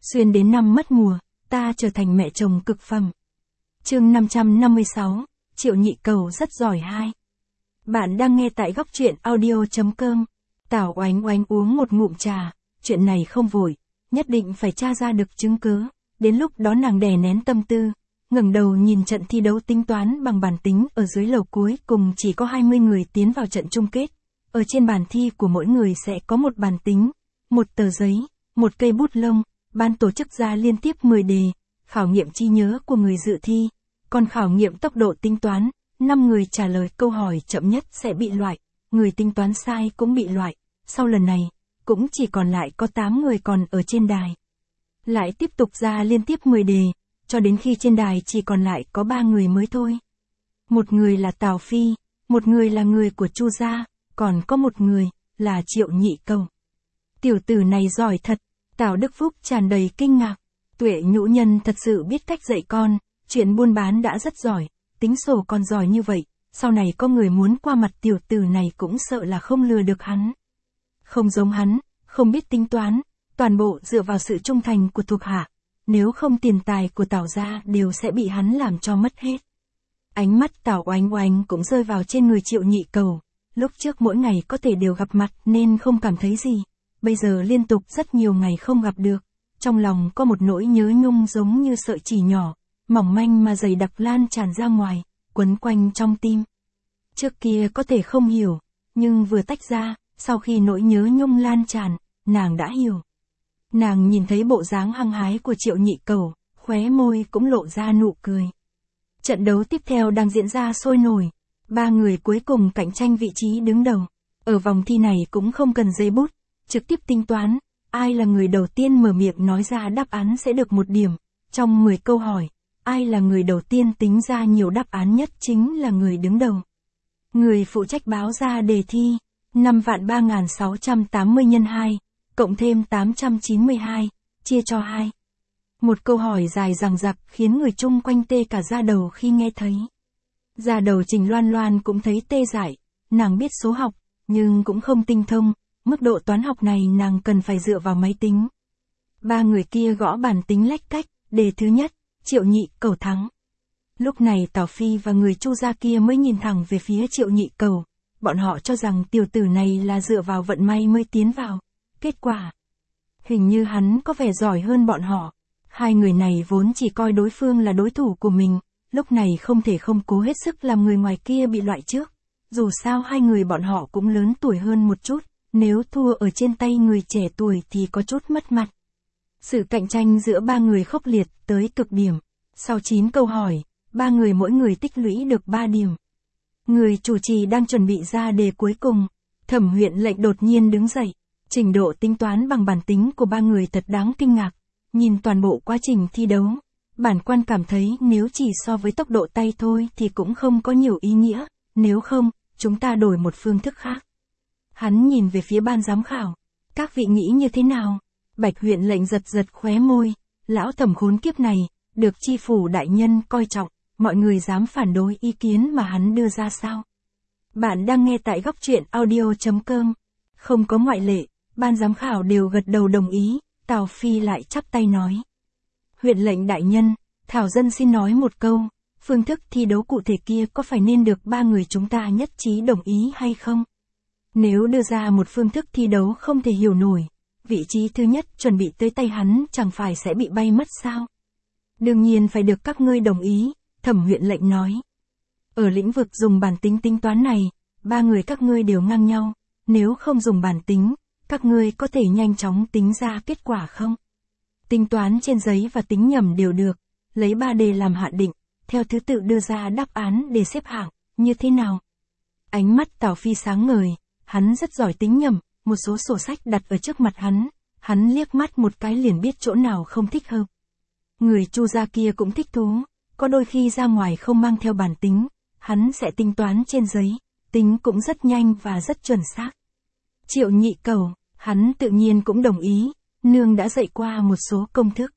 Xuyên đến năm mất mùa, ta trở thành mẹ chồng cực phẩm. Chương 556, Triệu Nhị Cầu rất giỏi 2. Bạn đang nghe tại góc truyện audio.com. Tào Oánh Oánh uống một ngụm trà, chuyện này không vội, nhất định phải tra ra được chứng cứ. Đến lúc đó nàng đè nén tâm tư, ngẩng đầu nhìn trận thi đấu tính toán bằng bàn tính ở dưới lầu, cuối cùng chỉ có 20 người tiến vào trận chung kết. Ở trên bàn thi của mỗi người sẽ có một bàn tính, một tờ giấy, một cây bút lông. Ban tổ chức ra liên tiếp 10 đề, khảo nghiệm trí nhớ của người dự thi, còn khảo nghiệm tốc độ tính toán, 5 người trả lời câu hỏi chậm nhất sẽ bị loại, người tính toán sai cũng bị loại. Sau lần này, cũng chỉ còn lại có 8 người còn ở trên đài. Lại tiếp tục ra liên tiếp 10 đề, cho đến khi trên đài chỉ còn lại có 3 người mới thôi. Một người là Tào Phi, một người là người của Chu gia, còn có một người là Triệu Nhị Cầu. Tiểu tử này giỏi thật. Tào Đức Phúc tràn đầy kinh ngạc. Tuệ nhũ nhân thật sự biết cách dạy con, chuyện buôn bán đã rất giỏi, tính sổ còn giỏi như vậy, sau này có người muốn qua mặt tiểu tử này cũng sợ là không lừa được hắn. Không giống hắn, không biết tính toán, toàn bộ dựa vào sự trung thành của thuộc hạ, nếu không tiền tài của Tào gia đều sẽ bị hắn làm cho mất hết. Ánh mắt Tào Oánh Oánh cũng rơi vào trên người Triệu Nhị Cầu, lúc trước mỗi ngày có thể đều gặp mặt nên không cảm thấy gì. Bây giờ liên tục rất nhiều ngày không gặp được, trong lòng có một nỗi nhớ nhung giống như sợi chỉ nhỏ, mỏng manh mà dày đặc lan tràn ra ngoài, quấn quanh trong tim. Trước kia có thể không hiểu, nhưng vừa tách ra, sau khi nỗi nhớ nhung lan tràn, nàng đã hiểu. Nàng nhìn thấy bộ dáng hăng hái của Triệu Nhị Cầu, khóe môi cũng lộ ra nụ cười. Trận đấu tiếp theo đang diễn ra sôi nổi, 3 người cuối cùng cạnh tranh vị trí đứng đầu. Ở vòng thi này cũng không cần giấy bút, trực tiếp tính toán, ai là người đầu tiên mở miệng nói ra đáp án sẽ được 1 điểm. Trong 10 câu hỏi, ai là người đầu tiên tính ra nhiều đáp án nhất chính là người đứng đầu. Người phụ trách báo ra đề thi, 5.3680 nhân 2, cộng thêm 892, chia cho 2. Một câu hỏi dài dằng dặc khiến người chung quanh tê cả da đầu khi nghe thấy. Da đầu Trình Loan Loan cũng thấy tê dại, nàng biết số học, nhưng cũng không tinh thông. Mức độ toán học này nàng cần phải dựa vào máy tính. 3 người kia gõ bàn tính lách cách, đề thứ nhất, Triệu Nhị Cầu thắng. Lúc này Tào Phi và người Chu gia kia mới nhìn thẳng về phía Triệu Nhị Cầu, bọn họ cho rằng tiểu tử này là dựa vào vận may mới tiến vào. Kết quả, hình như hắn có vẻ giỏi hơn bọn họ. Hai người này vốn chỉ coi đối phương là đối thủ của mình, lúc này không thể không cố hết sức làm người ngoài kia bị loại trước. Dù sao hai người bọn họ cũng lớn tuổi hơn một chút. Nếu thua ở trên tay người trẻ tuổi thì có chút mất mặt. Sự cạnh tranh giữa 3 người khốc liệt tới cực điểm. Sau 9 câu hỏi, 3 người mỗi người tích lũy được 3 điểm. Người chủ trì đang chuẩn bị ra đề cuối cùng. Thẩm Huyện Lệnh đột nhiên đứng dậy. Trình độ tính toán bằng bản tính của 3 người thật đáng kinh ngạc. Nhìn toàn bộ quá trình thi đấu, bản quan cảm thấy nếu chỉ so với tốc độ tay thôi thì cũng không có nhiều ý nghĩa. Nếu không, chúng ta đổi một phương thức khác. Hắn nhìn về phía ban giám khảo. Các vị nghĩ như thế nào? Bạch Huyện Lệnh giật giật khóe môi. Lão Thẩm khốn kiếp này, được tri phủ đại nhân coi trọng, mọi người dám phản đối ý kiến mà hắn đưa ra sao? Bạn đang nghe tại góc truyện audio.com. Không có ngoại lệ, ban giám khảo đều gật đầu đồng ý. Tào Phi lại chắp tay nói. Huyện Lệnh đại nhân, Thảo dân xin nói một câu. Phương thức thi đấu cụ thể kia có phải nên được 3 người chúng ta nhất trí đồng ý hay không? Nếu đưa ra một phương thức thi đấu không thể hiểu nổi, vị trí thứ nhất chuẩn bị tới tay hắn chẳng phải sẽ bị bay mất sao? Đương nhiên phải được các ngươi đồng ý, Thẩm Huyện Lệnh nói. Ở lĩnh vực dùng bản tính tính toán này, 3 người các ngươi đều ngang nhau, nếu không dùng bản tính, các ngươi có thể nhanh chóng tính ra kết quả không? Tính toán trên giấy và tính nhầm đều được, lấy 3 đề làm hạn định, theo thứ tự đưa ra đáp án để xếp hạng, như thế nào? Ánh mắt Tào Phi sáng ngời. Hắn rất giỏi tính nhầm, một số sổ sách đặt ở trước mặt hắn liếc mắt một cái liền biết chỗ nào không thích hợp. Người Chu gia kia cũng thích thú, có đôi khi ra ngoài không mang theo bản tính, hắn sẽ tính toán trên giấy, tính cũng rất nhanh và rất chuẩn xác. Triệu Nhị Cầu, hắn tự nhiên cũng đồng ý, nương đã dạy qua một số công thức.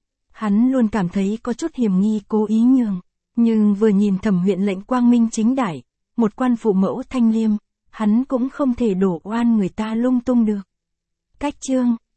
Hắn luôn cảm thấy có chút hiểm nghi cố ý nhường, nhưng vừa nhìn Thẩm Huyện Lệnh quang minh chính đại, một quan phụ mẫu thanh liêm, hắn cũng không thể đổ oan người ta lung tung được. Cách chương